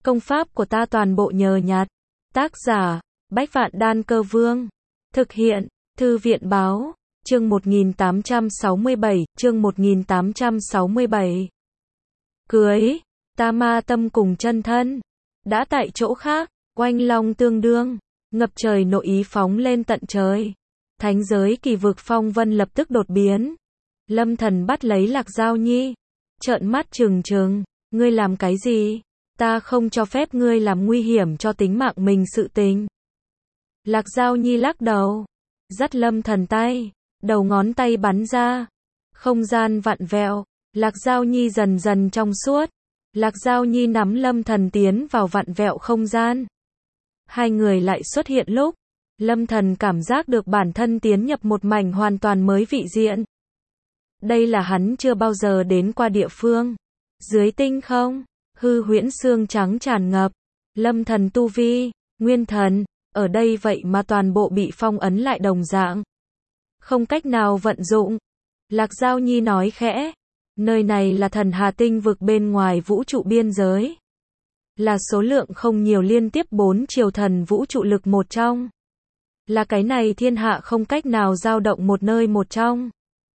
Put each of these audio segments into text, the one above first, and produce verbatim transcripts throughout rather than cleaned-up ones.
Công pháp của ta toàn bộ nhờ nhặt. Tác giả, Bách Vạn Đan Cơ Vương. Thực hiện, Thư viện báo, chương một nghìn tám trăm sáu mươi bảy, chương một nghìn tám trăm sáu mươi bảy. Cưới, ta ma tâm cùng chân thân. Đã tại chỗ khác, oanh long tương đương, ngập trời nội ý phóng lên tận trời. Thánh giới kỳ vực phong vân lập tức đột biến. Lâm Thần bắt lấy Lạc Giao Nhi, trợn mắt trừng trừng, ngươi làm cái gì? Ta không cho phép ngươi làm nguy hiểm cho tính mạng mình sự tình. Lạc Giao Nhi lắc đầu, dắt Lâm Thần tay, đầu ngón tay bắn ra, không gian vặn vẹo, Lạc Giao Nhi dần dần trong suốt. Lạc Giao Nhi nắm Lâm Thần tiến vào vặn vẹo không gian. Hai người lại xuất hiện lúc Lâm Thần cảm giác được bản thân tiến nhập một mảnh hoàn toàn mới vị diện. Đây là hắn chưa bao giờ đến qua địa phương. Dưới tinh không, hư huyễn xương trắng tràn ngập. Lâm Thần tu vi, nguyên thần, ở đây vậy mà toàn bộ bị phong ấn lại đồng dạng. Không cách nào vận dụng. Lạc Giao Nhi nói khẽ, nơi này là thần hà tinh vực bên ngoài vũ trụ biên giới. Là số lượng không nhiều liên tiếp bốn triều thần vũ trụ lực một trong. Là cái này thiên hạ không cách nào dao động một nơi một trong.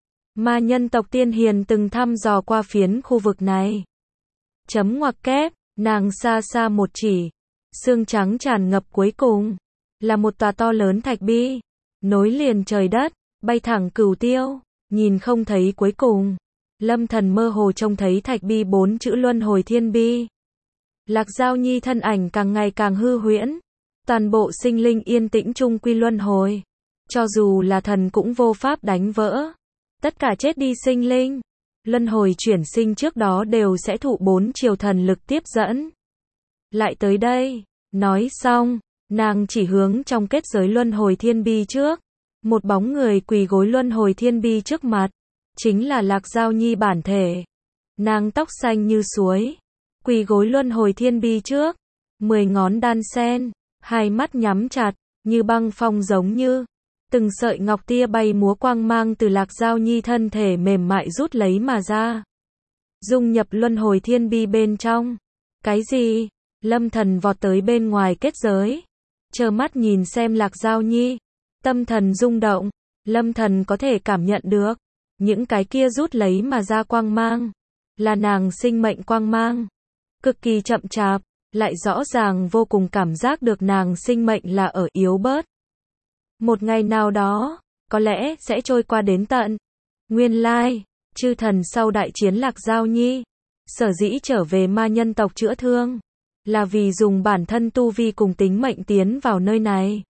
Mà nhân tộc tiên hiền từng thăm dò qua phiến khu vực này. Chấm ngoặc kép, nàng xa xa một chỉ. Xương trắng tràn ngập cuối cùng. Là một tòa to lớn thạch bi. Nối liền trời đất, bay thẳng cửu tiêu. Nhìn không thấy cuối cùng. Lâm Thần mơ hồ trông thấy thạch bi bốn chữ luân hồi thiên bi. Lạc Giao Nhi thân ảnh càng ngày càng hư huyễn. Toàn bộ sinh linh yên tĩnh chung quy luân hồi. Cho dù là thần cũng vô pháp đánh vỡ. Tất cả chết đi sinh linh, luân hồi chuyển sinh trước đó đều sẽ thụ bốn triều thần lực tiếp dẫn. Lại tới đây, nói xong, nàng chỉ hướng trong kết giới luân hồi thiên bi trước. Một bóng người quỳ gối luân hồi thiên bi trước mặt. Chính là Lạc Giao Nhi bản thể. Nàng tóc xanh như suối. Quỳ gối luân hồi thiên bi trước. Mười ngón đan sen. Hai mắt nhắm chặt. Như băng phong giống như. Từng sợi ngọc tia bay múa quang mang từ Lạc Giao Nhi thân thể mềm mại rút lấy mà ra. Dung nhập luân hồi thiên bi bên trong. Cái gì? Lâm Thần vọt tới bên ngoài kết giới. Chờ mắt nhìn xem Lạc Giao Nhi. Tâm thần rung động. Lâm Thần có thể cảm nhận được. Những cái kia rút lấy mà ra quang mang. Là nàng sinh mệnh quang mang. Cực kỳ chậm chạp. Lại rõ ràng vô cùng cảm giác được nàng sinh mệnh là ở yếu bớt. Một ngày nào đó, có lẽ sẽ trôi qua đến tận. Nguyên lai, chư thần sau đại chiến Lạc Giao Nhi, sở dĩ trở về ma nhân tộc chữa thương, là vì dùng bản thân tu vi cùng tính mệnh tiến vào nơi này.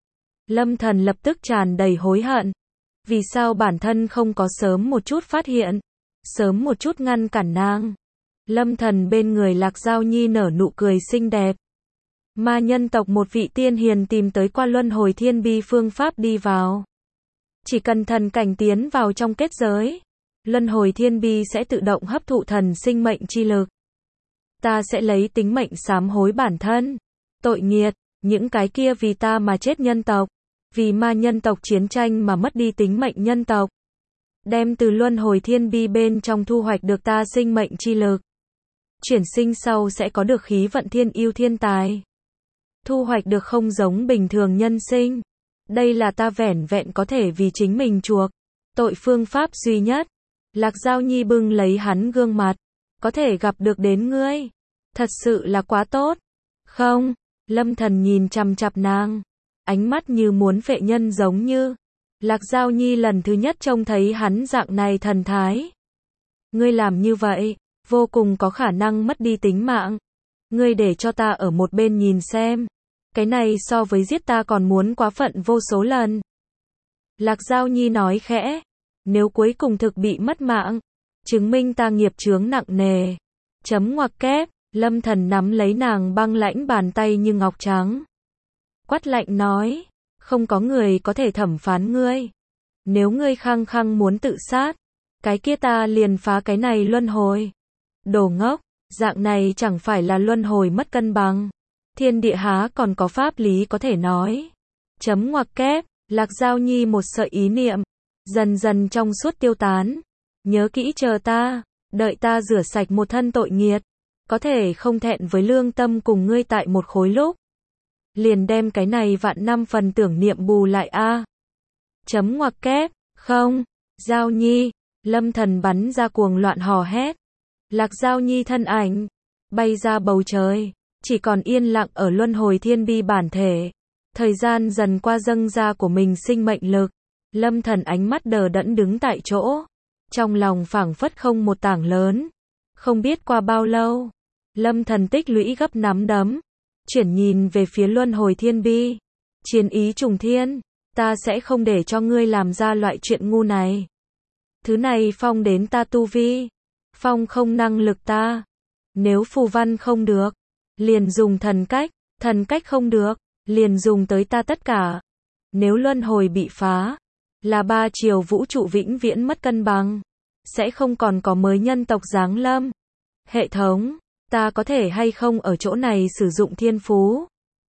Lâm Thần lập tức tràn đầy hối hận. Vì sao bản thân không có sớm một chút phát hiện, sớm một chút ngăn cản nàng. Lâm Thần bên người Lạc Giao Nhi nở nụ cười xinh đẹp. Ma nhân tộc một vị tiên hiền tìm tới qua luân hồi thiên bi phương pháp đi vào. Chỉ cần thần cảnh tiến vào trong kết giới, luân hồi thiên bi sẽ tự động hấp thụ thần sinh mệnh chi lực. Ta sẽ lấy tính mệnh sám hối bản thân. Tội nghiệt, những cái kia vì ta mà chết nhân tộc, vì ma nhân tộc chiến tranh mà mất đi tính mệnh nhân tộc. Đem từ luân hồi thiên bi bên trong thu hoạch được ta sinh mệnh chi lực. Chuyển sinh sau sẽ có được khí vận thiên yêu thiên tài. Thu hoạch được không giống bình thường nhân sinh. Đây là ta vẻn vẹn có thể vì chính mình chuộc tội phương pháp duy nhất. Lạc Giao Nhi bưng lấy hắn gương mặt. Có thể gặp được đến ngươi. Thật sự là quá tốt. Không, Lâm Thần nhìn chằm chằm nàng. Ánh mắt như muốn phệ nhân giống như. Lạc Giao Nhi lần thứ nhất trông thấy hắn dạng này thần thái. Ngươi làm như vậy, vô cùng có khả năng mất đi tính mạng. Ngươi để cho ta ở một bên nhìn xem. Cái này so với giết ta còn muốn quá phận vô số lần. Lạc Giao Nhi nói khẽ. Nếu cuối cùng thực bị mất mạng, chứng minh ta nghiệp chướng nặng nề. Chấm ngoặc kép, Lâm Thần nắm lấy nàng băng lãnh bàn tay như ngọc trắng. Quát lạnh nói. Không có người có thể thẩm phán ngươi. Nếu ngươi khăng khăng muốn tự sát, cái kia ta liền phá cái này luân hồi. Đồ ngốc, dạng này chẳng phải là luân hồi mất cân bằng. Thiên địa há còn có pháp lý có thể nói. Chấm ngoặc kép, Lạc Giao Nhi một sợi ý niệm. Dần dần trong suốt tiêu tán. Nhớ kỹ chờ ta. Đợi ta rửa sạch một thân tội nghiệt. có thể không thẹn với lương tâm cùng ngươi tại một khối lúc. Liền đem cái này vạn năm phần tưởng niệm bù lại a. Chấm ngoặc kép, không, Giao Nhi, Lâm Thần bắn ra cuồng loạn hò hét. Lạc Giao Nhi thân ảnh, bay ra bầu trời, chỉ còn yên lặng ở luân hồi thiên bi bản thể. Thời gian dần qua dâng ra của mình sinh mệnh lực. Lâm Thần ánh mắt đờ đẫn đứng tại chỗ. Trong lòng phảng phất không một tảng lớn. Không biết qua bao lâu, Lâm Thần tích lũy gấp nắm đấm. Chuyển nhìn về phía luân hồi thiên bi. Chiến ý trùng thiên, ta sẽ không để cho ngươi làm ra loại chuyện ngu này. Thứ này phong đến ta tu vi. Phong không năng lực ta. Nếu phù văn không được, liền dùng thần cách. Thần cách không được, liền dùng tới ta tất cả. Nếu luân hồi bị phá, là ba chiều vũ trụ vĩnh viễn mất cân bằng. Sẽ không còn có mới nhân tộc giáng lâm. Hệ thống, ta có thể hay không ở chỗ này sử dụng thiên phú?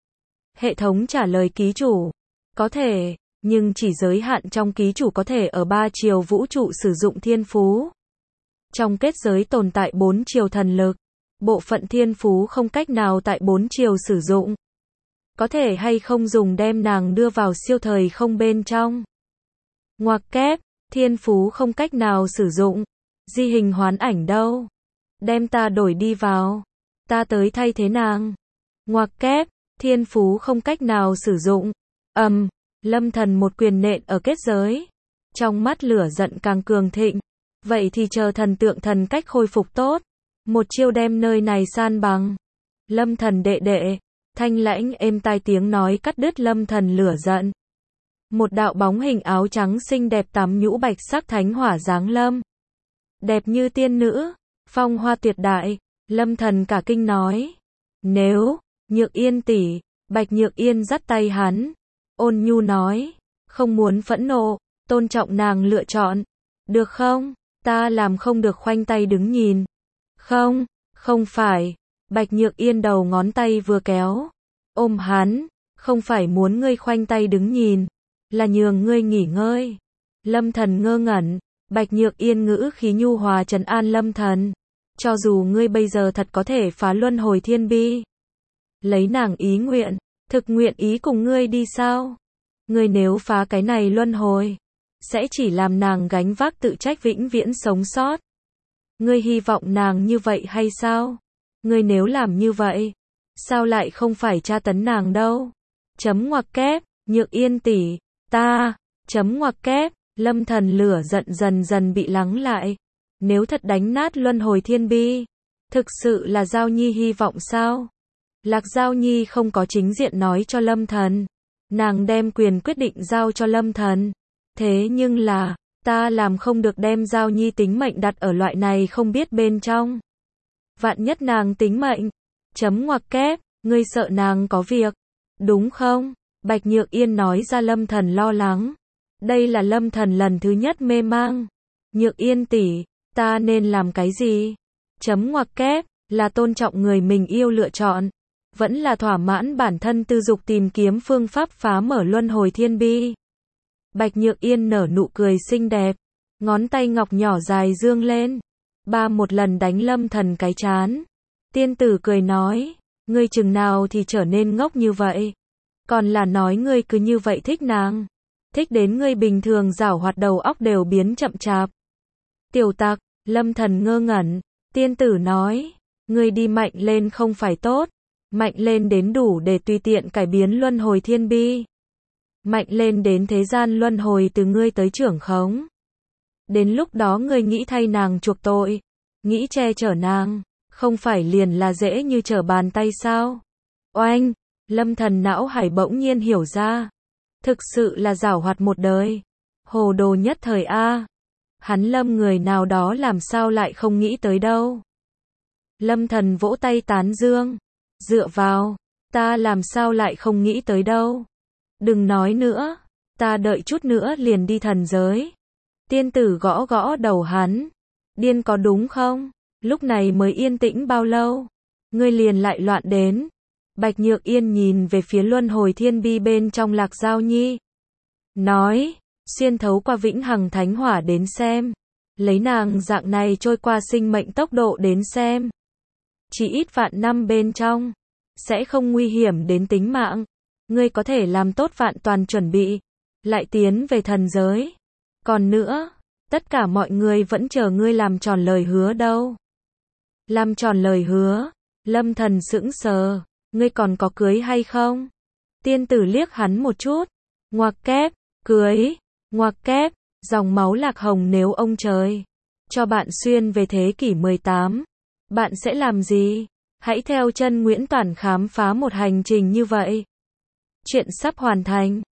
Hệ thống trả lời ký chủ. Có thể, nhưng chỉ giới hạn trong ký chủ có thể ở ba chiều vũ trụ sử dụng thiên phú. Trong kết giới tồn tại bốn chiều thần lực. Bộ phận thiên phú không cách nào tại bốn chiều sử dụng. Có thể hay không dùng đem nàng đưa vào siêu thời không bên trong. Ngoặc kép, thiên phú không cách nào sử dụng. Di hình hoán ảnh đâu? Đem ta đổi đi vào. Ta tới thay thế nàng. Ngoặc kép, thiên phú không cách nào sử dụng. Ầm, um, Lâm Thần một quyền nện ở kết giới. Trong mắt lửa giận càng cường thịnh. Vậy thì chờ thần tượng thần cách khôi phục tốt. Một chiêu đem nơi này san bằng. Lâm Thần đệ đệ. Thanh lãnh êm tai tiếng nói cắt đứt Lâm Thần lửa giận. Một đạo bóng hình áo trắng xinh đẹp tắm nhũ bạch sắc thánh hỏa giáng lâm. Đẹp như tiên nữ, phong hoa tuyệt đại, Lâm Thần cả kinh nói. Nếu, Nhược Yên tỷ, Bạch Nhược Yên dắt tay hắn, ôn nhu nói, không muốn phẫn nộ, tôn trọng nàng lựa chọn. Được không? Ta làm không được khoanh tay đứng nhìn. Không, không phải. Bạch Nhược Yên đầu ngón tay vừa kéo, ôm hắn, không phải muốn ngươi khoanh tay đứng nhìn, là nhường ngươi nghỉ ngơi. Lâm Thần ngơ ngẩn, Bạch Nhược Yên ngữ khí nhu hòa trấn an Lâm Thần. Cho dù ngươi bây giờ thật có thể phá luân hồi thiên bi, lấy nàng ý nguyện, thực nguyện ý cùng ngươi đi sao? Ngươi nếu phá cái này luân hồi, sẽ chỉ làm nàng gánh vác tự trách vĩnh viễn sống sót. Ngươi hy vọng nàng như vậy hay sao? Ngươi nếu làm như vậy, sao lại không phải tra tấn nàng đâu? Chấm ngoặc kép, Nhược Yên tỷ, ta, chấm ngoặc kép, Lâm Thần lửa giận dần dần bị lắng lại. Nếu thật đánh nát luân hồi thiên bi, thực sự là Giao Nhi hy vọng sao? Lạc Giao Nhi không có chính diện nói cho Lâm Thần. Nàng đem quyền quyết định giao cho Lâm Thần. Thế nhưng là, ta làm không được đem Giao Nhi tính mệnh đặt ở loại này không biết bên trong. Vạn nhất nàng tính mệnh. Chấm ngoặc kép, ngươi sợ nàng có việc. Đúng không? Bạch Nhược Yên nói ra Lâm Thần lo lắng. Đây là Lâm Thần lần thứ nhất mê mang. Nhược Yên tỷ, ta nên làm cái gì? Chấm ngoặc kép, là tôn trọng người mình yêu lựa chọn. Vẫn là thỏa mãn bản thân tư dục tìm kiếm phương pháp phá mở luân hồi thiên bi. Bạch Nhược Yên nở nụ cười xinh đẹp. Ngón tay ngọc nhỏ dài dương lên. Ba một lần đánh Lâm Thần cái chán. Tiên tử cười nói. Ngươi chừng nào thì trở nên ngốc như vậy? Còn là nói ngươi cứ như vậy thích nàng. Thích đến ngươi bình thường giảo hoạt đầu óc đều biến chậm chạp. Tiểu tặc, Lâm Thần ngơ ngẩn. Tiên tử nói. Ngươi đi mạnh lên không phải tốt. Mạnh lên đến đủ để tùy tiện cải biến luân hồi thiên bi. Mạnh lên đến thế gian luân hồi từ ngươi tới trưởng khống. Đến lúc đó ngươi nghĩ thay nàng chuộc tội, nghĩ che chở nàng, không phải liền là dễ như trở bàn tay sao? Oanh, Lâm Thần não hải bỗng nhiên hiểu ra. Thực sự là giảo hoạt một đời. Hồ đồ nhất thời A. Hắn Lâm người nào đó làm sao lại không nghĩ tới đâu. Lâm Thần vỗ tay tán dương. Dựa vào, ta làm sao lại không nghĩ tới đâu. Đừng nói nữa, ta đợi chút nữa liền đi thần giới. Tiên tử gõ gõ đầu hắn. Điên có đúng không? Lúc này mới yên tĩnh bao lâu? Ngươi liền lại loạn đến. Bạch Nhược Yên nhìn về phía luân hồi thiên bi bên trong Lạc Giao Nhi. Nói, xuyên thấu qua vĩnh hằng thánh hỏa đến xem. Lấy nàng dạng này trôi qua sinh mệnh tốc độ đến xem. chỉ ít vạn năm bên trong, sẽ không nguy hiểm đến tính mạng. Ngươi có thể làm tốt vạn toàn chuẩn bị, lại tiến về thần giới. Còn nữa, tất cả mọi người vẫn chờ ngươi làm tròn lời hứa đâu. Làm tròn lời hứa, Lâm Thần sững sờ, ngươi còn có cưới hay không? Tiên tử liếc hắn một chút, ngoặc kép, cưới, ngoặc kép, dòng máu lạc hồng nếu ông trời cho bạn xuyên về thế kỷ mười tám, bạn sẽ làm gì? Hãy theo chân Nguyễn Toản khám phá một hành trình như vậy. Chuyện sắp hoàn thành.